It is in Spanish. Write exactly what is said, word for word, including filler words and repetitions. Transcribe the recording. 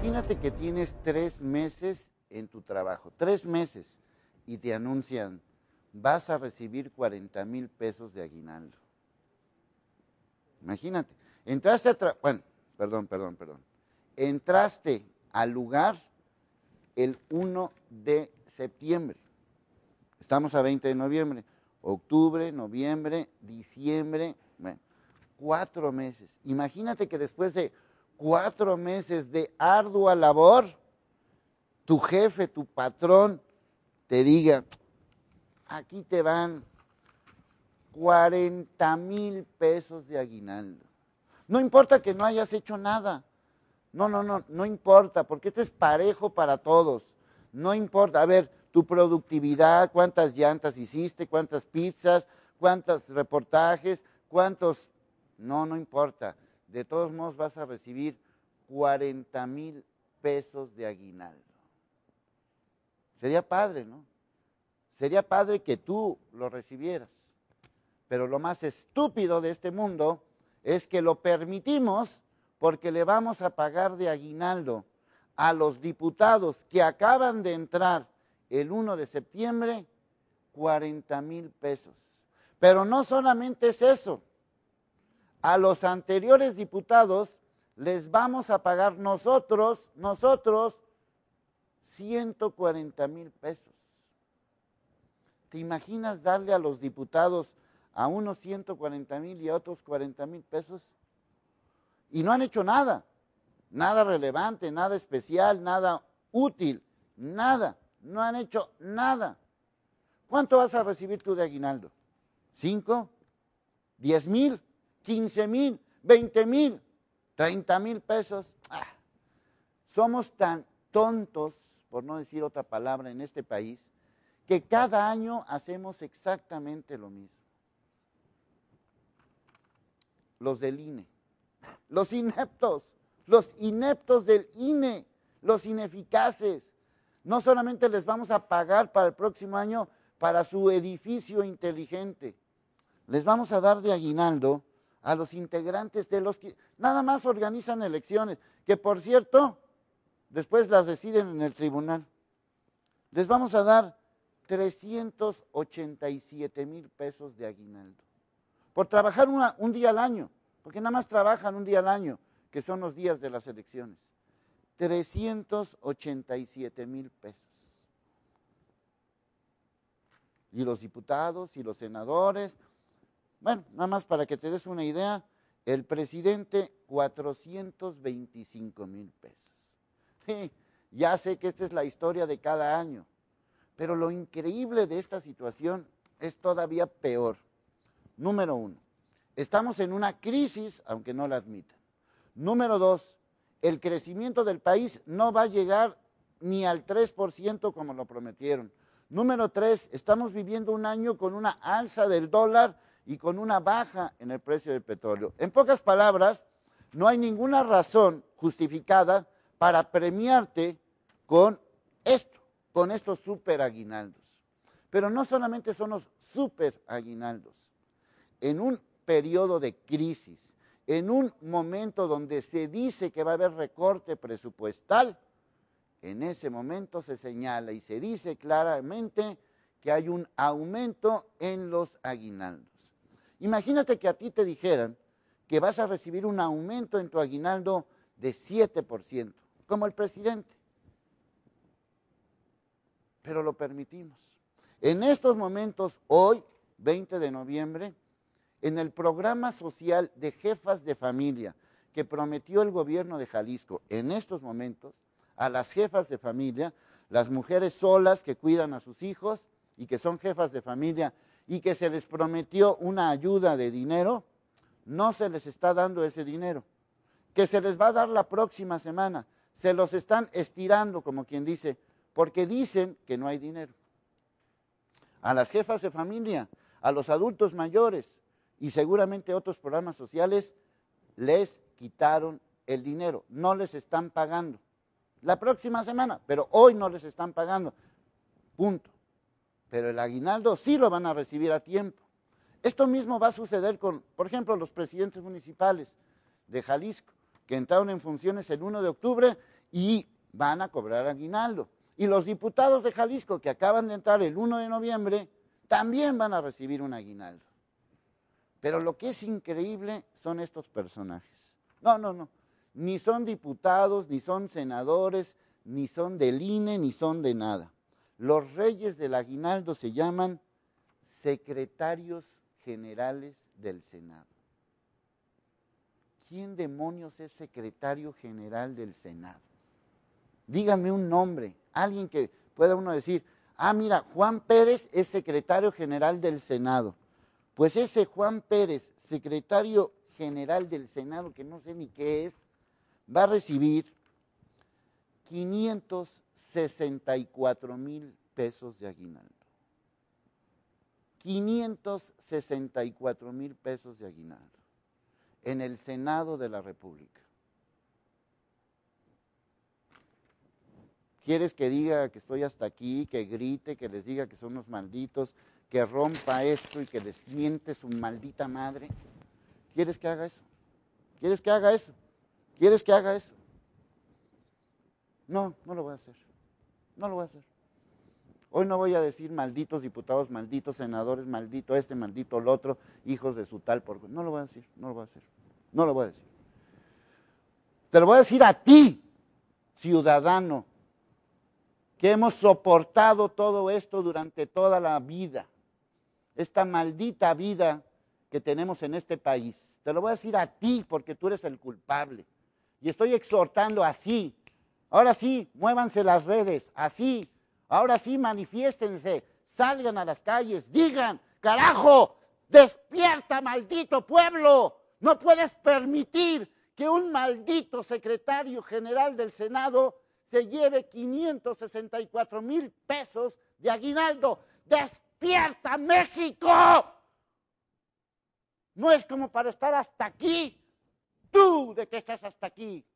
Imagínate que tienes tres meses en tu trabajo, tres meses, y te anuncian, vas a recibir cuarenta mil pesos de aguinaldo. Imagínate, entraste a, tra- bueno, perdón, perdón, perdón, entraste al lugar el uno de septiembre, estamos a veinte de noviembre, octubre, noviembre, diciembre, bueno, cuatro meses. Imagínate que después de cuatro meses de ardua labor, tu jefe, tu patrón, te diga, aquí te van cuarenta mil pesos de aguinaldo. No importa que no hayas hecho nada. No, no, no, no importa, porque este es parejo para todos. No importa, a ver, tu productividad, cuántas llantas hiciste, cuántas pizzas, cuántos reportajes, cuántos... No, no importa. De todos modos vas a recibir cuarenta mil pesos de aguinaldo. Sería padre, ¿no? Sería padre que tú lo recibieras. Pero lo más estúpido de este mundo es que lo permitimos porque le vamos a pagar de aguinaldo a los diputados que acaban de entrar el uno de septiembre cuarenta mil pesos. Pero no solamente es eso, a los anteriores diputados les vamos a pagar nosotros, nosotros, ciento cuarenta mil pesos. ¿Te imaginas darle a los diputados a unos ciento cuarenta mil y a otros cuarenta mil pesos? Y no han hecho nada, nada relevante, nada especial, nada útil, nada, no han hecho nada. ¿Cuánto vas a recibir tú de aguinaldo? ¿Cinco? ¿Diez mil? ¿Quince mil? ¿Veinte mil? ¿Treinta mil pesos? Ah, somos tan tontos, por no decir otra palabra, en este país, que cada año hacemos exactamente lo mismo. Los del I N E, los ineptos, los ineptos del I N E, los ineficaces. No solamente les vamos a pagar para el próximo año para su edificio inteligente, les vamos a dar de aguinaldo a los integrantes de los que nada más organizan elecciones, que por cierto, después las deciden en el tribunal. Les vamos a dar trescientos ochenta y siete mil pesos de aguinaldo por trabajar una, un día al año, porque nada más trabajan un día al año, que son los días de las elecciones. trescientos ochenta y siete mil pesos. Y los diputados y los senadores, bueno, nada más para que te des una idea, el presidente cuatrocientos veinticinco mil pesos. Sí, ya sé que esta es la historia de cada año, pero lo increíble de esta situación es todavía peor. Número uno, estamos en una crisis, aunque no la admitan. Número dos, el crecimiento del país no va a llegar ni al tres por ciento como lo prometieron. Número tres, estamos viviendo un año con una alza del dólar y con una baja en el precio del petróleo. En pocas palabras, no hay ninguna razón justificada para premiarte con esto, con estos super aguinaldos. Pero no solamente son los super aguinaldos. En un periodo de crisis, en un momento donde se dice que va a haber recorte presupuestal, en ese momento se señala y se dice claramente que hay un aumento en los aguinaldos. Imagínate que a ti te dijeran que vas a recibir un aumento en tu aguinaldo de siete por ciento, como el presidente. Pero lo permitimos. En estos momentos, hoy, veinte de noviembre, en el programa social de jefas de familia que prometió el gobierno de Jalisco, en estos momentos, a las jefas de familia, las mujeres solas que cuidan a sus hijos y que son jefas de familia y que se les prometió una ayuda de dinero, no se les está dando ese dinero, que se les va a dar la próxima semana, se los están estirando, como quien dice, porque dicen que no hay dinero. A las jefas de familia, a los adultos mayores y seguramente otros programas sociales, les quitaron el dinero, no les están pagando. La próxima semana, pero hoy no les están pagando, punto. Pero el aguinaldo sí lo van a recibir a tiempo. Esto mismo va a suceder con, por ejemplo, los presidentes municipales de Jalisco, que entraron en funciones el uno de octubre y van a cobrar aguinaldo. Y los diputados de Jalisco que acaban de entrar el primero de noviembre también van a recibir un aguinaldo. Pero lo que es increíble son estos personajes. No, no, no. Ni son diputados, ni son senadores, ni son del I N E, ni son de nada. Los reyes del aguinaldo se llaman secretarios generales del Senado. ¿Quién demonios es secretario general del Senado? Díganme un nombre, alguien que pueda uno decir, ah, mira, Juan Pérez es secretario general del Senado. Pues ese Juan Pérez, secretario general del Senado, que no sé ni qué es, va a recibir quinientos sesenta y cuatro mil pesos de aguinaldo. quinientos sesenta y cuatro mil pesos de aguinaldo en el Senado de la República. ¿Quieres que diga que estoy hasta aquí, que grite, que les diga que son unos malditos, que rompa esto y que les miente su maldita madre? ¿Quieres que haga eso? ¿Quieres que haga eso? ¿Quieres que haga eso? No, no lo voy a hacer. No lo voy a hacer. Hoy no voy a decir malditos diputados, malditos senadores, maldito este, maldito el otro, hijos de su tal por... No lo voy a decir, no lo voy a hacer. No lo voy a decir. Te lo voy a decir a ti, ciudadano, que hemos soportado todo esto durante toda la vida, esta maldita vida que tenemos en este país. Te lo voy a decir a ti porque tú eres el culpable. Y estoy exhortando así. Ahora sí, muévanse las redes, así. Ahora sí, manifiéstense, salgan a las calles, digan, carajo, despierta, maldito pueblo. No puedes permitir que un maldito secretario general del Senado se lleve quinientos sesenta y cuatro mil pesos de aguinaldo. ¡Despierta, México! No es como para estar hasta aquí. ¿Tú de qué estás hasta aquí?